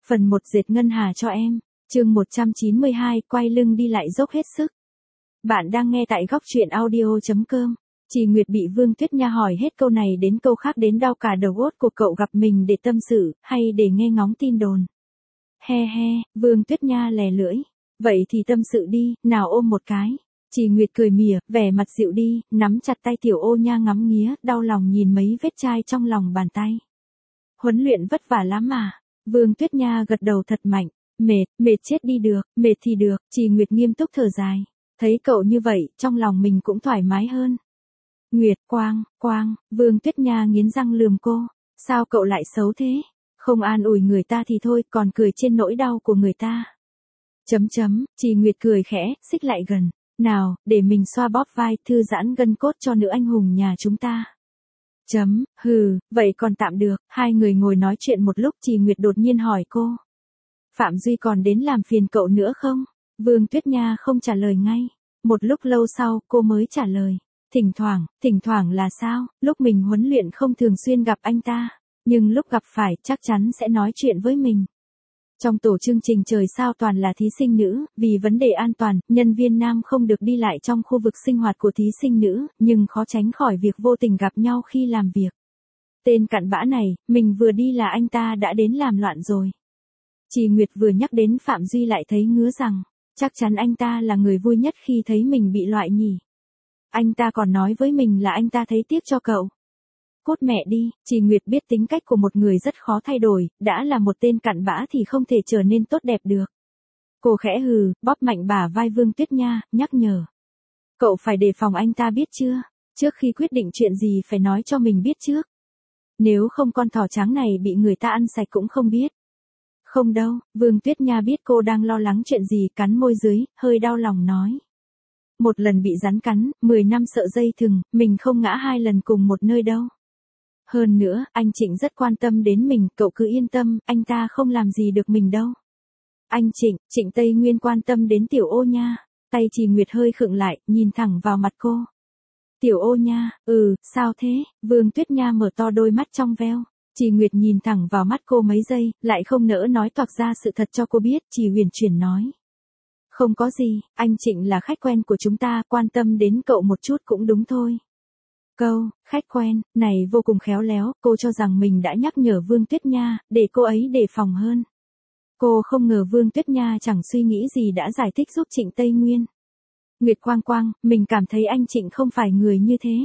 Phần 1 dệt ngân hà cho em. Chương 192, quay lưng đi lại dốc hết sức. Bạn đang nghe tại góc truyện audio.com. Chị Nguyệt bị Vương Tuyết Nha hỏi hết câu này đến câu khác đến đau cả đầu óc của cậu gặp mình để tâm sự, hay để nghe ngóng tin đồn. He he, Vương Tuyết Nha lè lưỡi. Vậy thì tâm sự đi, nào ôm một cái. Chị Nguyệt cười mỉa, vẻ mặt dịu đi, nắm chặt tay Tiểu Ô Nha ngắm nghía, đau lòng nhìn mấy vết chai trong lòng bàn tay. Huấn luyện vất vả lắm mà. Vương Tuyết Nha gật đầu thật mạnh. Mệt chết đi được, mệt thì được, chị Nguyệt nghiêm túc thở dài. Thấy cậu như vậy, trong lòng mình cũng thoải mái hơn. Nguyệt, Quang, Vương Tuyết Nha nghiến răng lườm cô. Sao cậu lại xấu thế? Không an ủi người ta thì thôi, còn cười trên nỗi đau của người ta. Chị Nguyệt cười khẽ, xích lại gần. Nào, để mình xoa bóp vai, thư giãn gân cốt cho nữ anh hùng nhà chúng ta. Vậy còn tạm được. Hai người ngồi nói chuyện một lúc, chị Nguyệt đột nhiên hỏi cô. Phạm Duy còn đến làm phiền cậu nữa không? Vương Tuyết Nha không trả lời ngay. Một lúc lâu sau, cô mới trả lời. Thỉnh thoảng là sao? Lúc mình huấn luyện không thường xuyên gặp anh ta. Nhưng lúc gặp phải, chắc chắn sẽ nói chuyện với mình. Trong tổ chương trình trời sao toàn là thí sinh nữ, vì vấn đề an toàn, nhân viên nam không được đi lại trong khu vực sinh hoạt của thí sinh nữ, nhưng khó tránh khỏi việc vô tình gặp nhau khi làm việc. Tên cặn bã này, mình vừa đi là anh ta đã đến làm loạn rồi. Chị Nguyệt vừa nhắc đến Phạm Duy lại thấy ngứa rằng, chắc chắn anh ta là người vui nhất khi thấy mình bị loại nhỉ. Anh ta còn nói với mình là anh ta thấy tiếc cho cậu. Cút mẹ đi, chị Nguyệt biết tính cách của một người rất khó thay đổi, đã là một tên cặn bã thì không thể trở nên tốt đẹp được. Cô khẽ hừ, bóp mạnh bả vai Vương Tuyết Nha, nhắc nhở. Cậu phải đề phòng anh ta biết chưa? Trước khi quyết định chuyện gì phải nói cho mình biết trước. Nếu không con thỏ trắng này bị người ta ăn sạch cũng không biết. Không đâu, Vương Tuyết Nha biết cô đang lo lắng chuyện gì, cắn môi dưới, hơi đau lòng nói. Một lần bị rắn cắn, 10 năm sợ dây thừng, mình không ngã 2 lần cùng một nơi đâu. Hơn nữa, anh Trịnh rất quan tâm đến mình, cậu cứ yên tâm, anh ta không làm gì được mình đâu. Anh Trịnh Tây Nguyên quan tâm đến Tiểu Ô Nha. Tay chị Nguyệt hơi khựng lại, nhìn thẳng vào mặt cô. Tiểu Ô Nha, sao thế? Vương Tuyết Nha mở to đôi mắt trong veo. Chị Nguyệt nhìn thẳng vào mắt cô mấy giây, lại không nỡ nói toạc ra sự thật cho cô biết, chỉ huyền chuyển nói. Không có gì, anh Trịnh là khách quen của chúng ta, quan tâm đến cậu một chút cũng đúng thôi. Câu, khách quen, này vô cùng khéo léo, cô cho rằng mình đã nhắc nhở Vương Tuyết Nha, để cô ấy đề phòng hơn. Cô không ngờ Vương Tuyết Nha chẳng suy nghĩ gì đã giải thích giúp Trịnh Tây Nguyên. Nguyệt Quang, mình cảm thấy anh Trịnh không phải người như thế.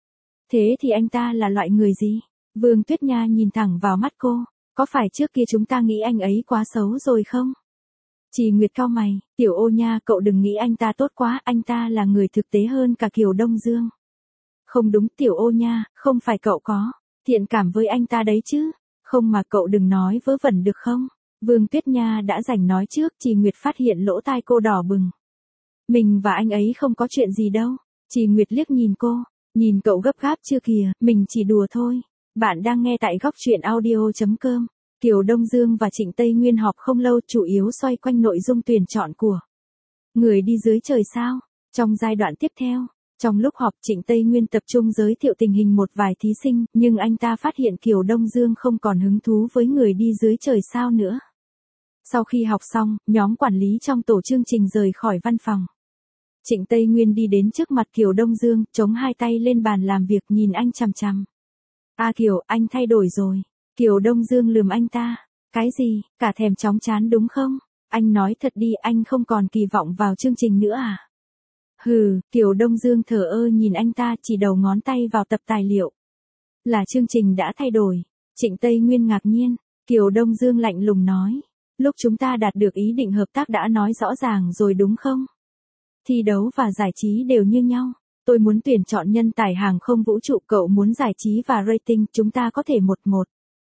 Thế thì anh ta là loại người gì? Vương Tuyết Nha nhìn thẳng vào mắt cô, có phải trước kia chúng ta nghĩ anh ấy quá xấu rồi không? Chị Nguyệt cau mày, Tiểu Ô Nha cậu đừng nghĩ anh ta tốt quá, anh ta là người thực tế hơn cả Kiều Đông Dương. Không đúng Tiểu Ô Nha, không phải cậu có thiện cảm với anh ta đấy chứ, không mà cậu đừng nói vớ vẩn được không? Vương Tuyết Nha đã rảnh nói trước, chị Nguyệt phát hiện lỗ tai cô đỏ bừng. Mình và anh ấy không có chuyện gì đâu. Chị Nguyệt liếc nhìn cô, nhìn cậu gấp gáp chưa kìa, mình chỉ đùa thôi. Bạn đang nghe tại góc truyện audio.com. Kiều Đông Dương và Trịnh Tây Nguyên họp không lâu, chủ yếu xoay quanh nội dung tuyển chọn của người đi dưới trời sao. Trong giai đoạn tiếp theo, trong lúc họp Trịnh Tây Nguyên tập trung giới thiệu tình hình một vài thí sinh, nhưng anh ta phát hiện Kiều Đông Dương không còn hứng thú với người đi dưới trời sao nữa. Sau khi học xong, nhóm quản lý trong tổ chương trình rời khỏi văn phòng. Trịnh Tây Nguyên đi đến trước mặt Kiều Đông Dương, chống hai tay lên bàn làm việc nhìn anh chằm chằm. Kiều, anh thay đổi rồi. Kiều Đông Dương lườm anh ta. Cái gì, cả thèm chóng chán đúng không? Anh nói thật đi, anh không còn kỳ vọng vào chương trình nữa à? Kiều Đông Dương thờ ơ nhìn anh ta, chỉ đầu ngón tay vào tập tài liệu. Là chương trình đã thay đổi. Trịnh Tây Nguyên ngạc nhiên. Kiều Đông Dương lạnh lùng nói. Lúc chúng ta đạt được ý định hợp tác đã nói rõ ràng rồi đúng không? Thi đấu và giải trí đều như nhau. Tôi muốn tuyển chọn nhân tài hàng không vũ trụ, cậu muốn giải trí và rating, chúng ta có thể 1-1.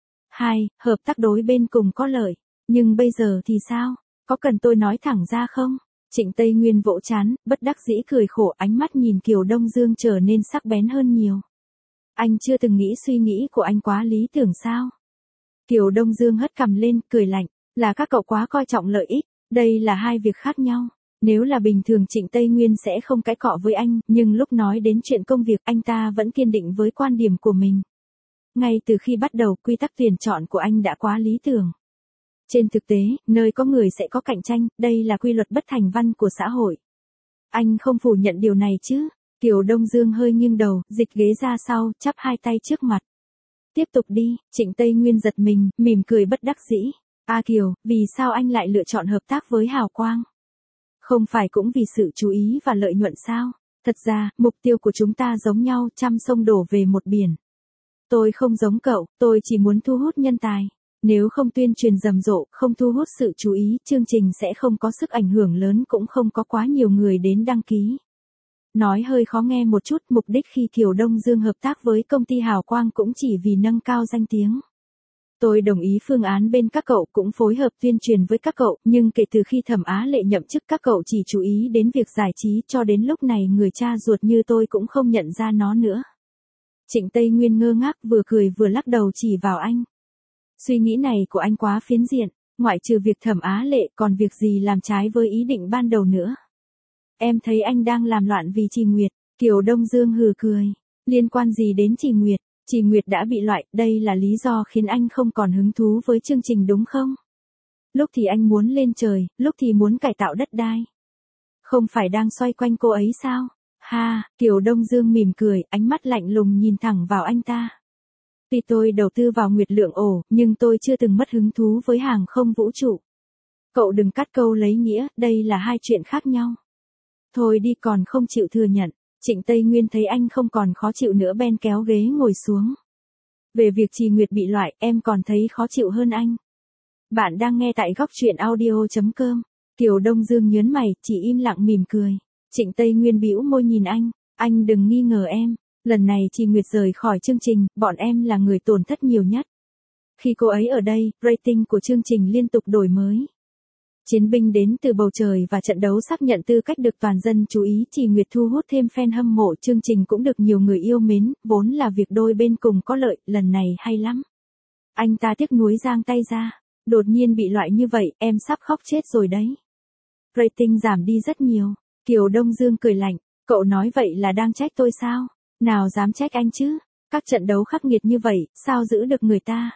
2. Hợp tác đối bên cùng có lợi. Nhưng bây giờ thì sao? Có cần tôi nói thẳng ra không? Trịnh Tây Nguyên vỗ trán, bất đắc dĩ cười khổ, ánh mắt nhìn Kiều Đông Dương trở nên sắc bén hơn nhiều. Anh chưa từng nghĩ suy nghĩ của anh quá lý tưởng sao? Kiều Đông Dương hất cằm lên, cười lạnh. Là các cậu quá coi trọng lợi ích, đây là hai việc khác nhau. Nếu là bình thường Trịnh Tây Nguyên sẽ không cãi cọ với anh, nhưng lúc nói đến chuyện công việc anh ta vẫn kiên định với quan điểm của mình. Ngay từ khi bắt đầu quy tắc tuyển chọn của anh đã quá lý tưởng. Trên thực tế, nơi có người sẽ có cạnh tranh, đây là quy luật bất thành văn của xã hội. Anh không phủ nhận điều này chứ? Kiều Đông Dương hơi nghiêng đầu, dịch ghế ra sau, chắp hai tay trước mặt. Tiếp tục đi, Trịnh Tây Nguyên giật mình, mỉm cười bất đắc dĩ. A Kiều, vì sao anh lại lựa chọn hợp tác với Hào Quang? Không phải cũng vì sự chú ý và lợi nhuận sao? Thật ra, mục tiêu của chúng ta giống nhau, trăm sông đổ về một biển. Tôi không giống cậu, tôi chỉ muốn thu hút nhân tài. Nếu không tuyên truyền rầm rộ, không thu hút sự chú ý, chương trình sẽ không có sức ảnh hưởng lớn, cũng không có quá nhiều người đến đăng ký. Nói hơi khó nghe một chút, mục đích khi Kiều Đông Dương hợp tác với công ty Hào Quang cũng chỉ vì nâng cao danh tiếng. Tôi đồng ý phương án bên các cậu, cũng phối hợp tuyên truyền với các cậu, nhưng kể từ khi Thẩm Á Lệ nhậm chức các cậu chỉ chú ý đến việc giải trí, cho đến lúc này người cha ruột như tôi cũng không nhận ra nó nữa. Trịnh Tây Nguyên ngơ ngác, vừa cười vừa lắc đầu chỉ vào anh. Suy nghĩ này của anh quá phiến diện, ngoại trừ việc Thẩm Á Lệ còn việc gì làm trái với ý định ban đầu nữa. Em thấy anh đang làm loạn vì Trì Nguyệt. Kiều Đông Dương hừ cười. Liên quan gì đến Trì Nguyệt? Trì Nguyệt đã bị loại, đây là lý do khiến anh không còn hứng thú với chương trình đúng không? Lúc thì anh muốn lên trời, lúc thì muốn cải tạo đất đai. Không phải đang xoay quanh cô ấy sao? Ha, Kiều Đông Dương mỉm cười, ánh mắt lạnh lùng nhìn thẳng vào anh ta. Tuy tôi đầu tư vào Nguyệt Lượng Ổ, nhưng tôi chưa từng mất hứng thú với hàng không vũ trụ. Cậu đừng cắt câu lấy nghĩa, đây là hai chuyện khác nhau. Thôi đi, còn không chịu thừa nhận. Trịnh Tây Nguyên thấy anh không còn khó chịu nữa bèn kéo ghế ngồi xuống. Về việc Trì Nguyệt bị loại, em còn thấy khó chịu hơn anh. Bạn đang nghe tại góc truyện audio.com. Kiều Đông Dương nhớn mày, chỉ im lặng mỉm cười. Trịnh Tây Nguyên bĩu môi nhìn anh đừng nghi ngờ em. Lần này Trì Nguyệt rời khỏi chương trình, bọn em là người tổn thất nhiều nhất. Khi cô ấy ở đây, rating của chương trình liên tục đổi mới. Chiến binh đến từ bầu trời và trận đấu xác nhận tư cách được toàn dân chú ý, Trì Nguyệt thu hút thêm fan hâm mộ, chương trình cũng được nhiều người yêu mến, vốn là việc đôi bên cùng có lợi, lần này hay lắm. Anh ta tiếc nuối giang tay ra, đột nhiên bị loại như vậy, em sắp khóc chết rồi đấy. Rating giảm đi rất nhiều. Kiều Đông Dương cười lạnh, cậu nói vậy là đang trách tôi sao? Nào dám trách anh chứ, các trận đấu khắc nghiệt như vậy, sao giữ được người ta?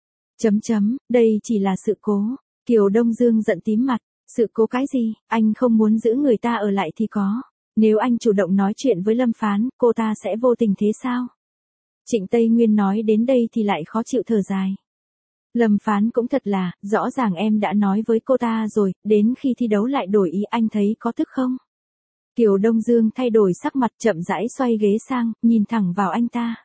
Đây chỉ là sự cố. Kiều Đông Dương giận tím mặt, sự cố cái gì, anh không muốn giữ người ta ở lại thì có. Nếu anh chủ động nói chuyện với Lâm Phán, cô ta sẽ vô tình thế sao? Trịnh Tây Nguyên nói đến đây thì lại khó chịu thở dài. Lâm Phán cũng thật là, rõ ràng em đã nói với cô ta rồi, đến khi thi đấu lại đổi ý, anh thấy có tức không? Kiều Đông Dương thay đổi sắc mặt, chậm rãi xoay ghế sang, nhìn thẳng vào anh ta.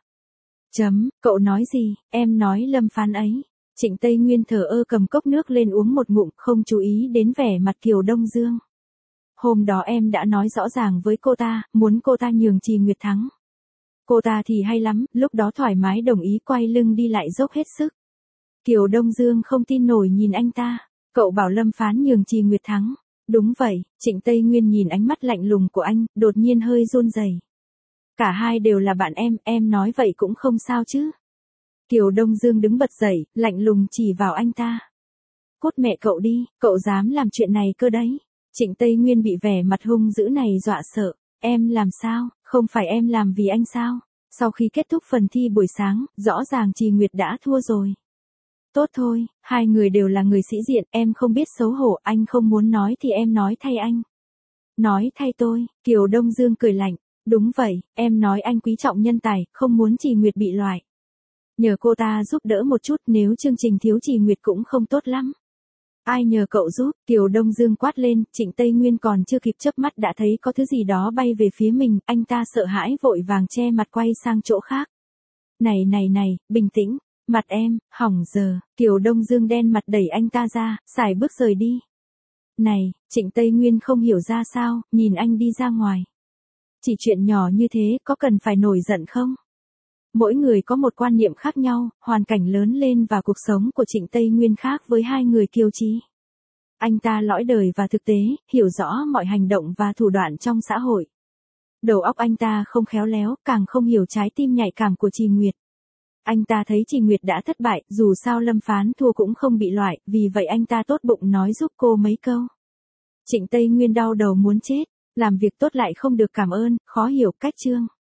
Cậu nói gì, em nói Lâm Phán ấy. Trịnh Tây Nguyên thờ ơ cầm cốc nước lên uống một ngụm, không chú ý đến vẻ mặt Kiều Đông Dương. Hôm đó em đã nói rõ ràng với cô ta, muốn cô ta nhường Trì Nguyệt thắng. Cô ta thì hay lắm, lúc đó thoải mái đồng ý, quay lưng đi lại dốc hết sức. Kiều Đông Dương không tin nổi nhìn anh ta. Cậu bảo Lâm Phán nhường Trì Nguyệt thắng. Đúng vậy, Trịnh Tây Nguyên nhìn ánh mắt lạnh lùng của anh, đột nhiên hơi run rẩy. Cả hai đều là bạn em nói vậy cũng không sao chứ. Kiều Đông Dương đứng bật dậy, lạnh lùng chỉ vào anh ta. Cút mẹ cậu đi, cậu dám làm chuyện này cơ đấy. Trịnh Tây Nguyên bị vẻ mặt hung dữ này dọa sợ. Em làm sao, không phải em làm vì anh sao? Sau khi kết thúc phần thi buổi sáng, rõ ràng Trì Nguyệt đã thua rồi. Tốt thôi, hai người đều là người sĩ diện, em không biết xấu hổ, anh không muốn nói thì em nói thay anh. Nói thay tôi, Kiều Đông Dương cười lạnh. Đúng vậy, em nói anh quý trọng nhân tài, không muốn Trì Nguyệt bị loại. Nhờ cô ta giúp đỡ một chút, nếu chương trình thiếu Trì Nguyệt cũng không tốt lắm. Ai nhờ cậu giúp? Kiều Đông Dương quát lên, Trịnh Tây Nguyên còn chưa kịp chớp mắt đã thấy có thứ gì đó bay về phía mình, anh ta sợ hãi vội vàng che mặt quay sang chỗ khác. Này, bình tĩnh, mặt em, hỏng giờ. Kiều Đông Dương đen mặt đẩy anh ta ra, sải bước rời đi. Này, Trịnh Tây Nguyên không hiểu ra sao, nhìn anh đi ra ngoài. Chỉ chuyện nhỏ như thế, có cần phải nổi giận không? Mỗi người có một quan niệm khác nhau, hoàn cảnh lớn lên và cuộc sống của Trịnh Tây Nguyên khác với hai người Kiều Chí. Anh ta lõi đời và thực tế, hiểu rõ mọi hành động và thủ đoạn trong xã hội. Đầu óc anh ta không khéo léo, càng không hiểu trái tim nhạy cảm của Trì Nguyệt. Anh ta thấy Trì Nguyệt đã thất bại, dù sao Lâm Phán thua cũng không bị loại, vì vậy anh ta tốt bụng nói giúp cô mấy câu. Trịnh Tây Nguyên đau đầu muốn chết, làm việc tốt lại không được cảm ơn, khó hiểu cách chương.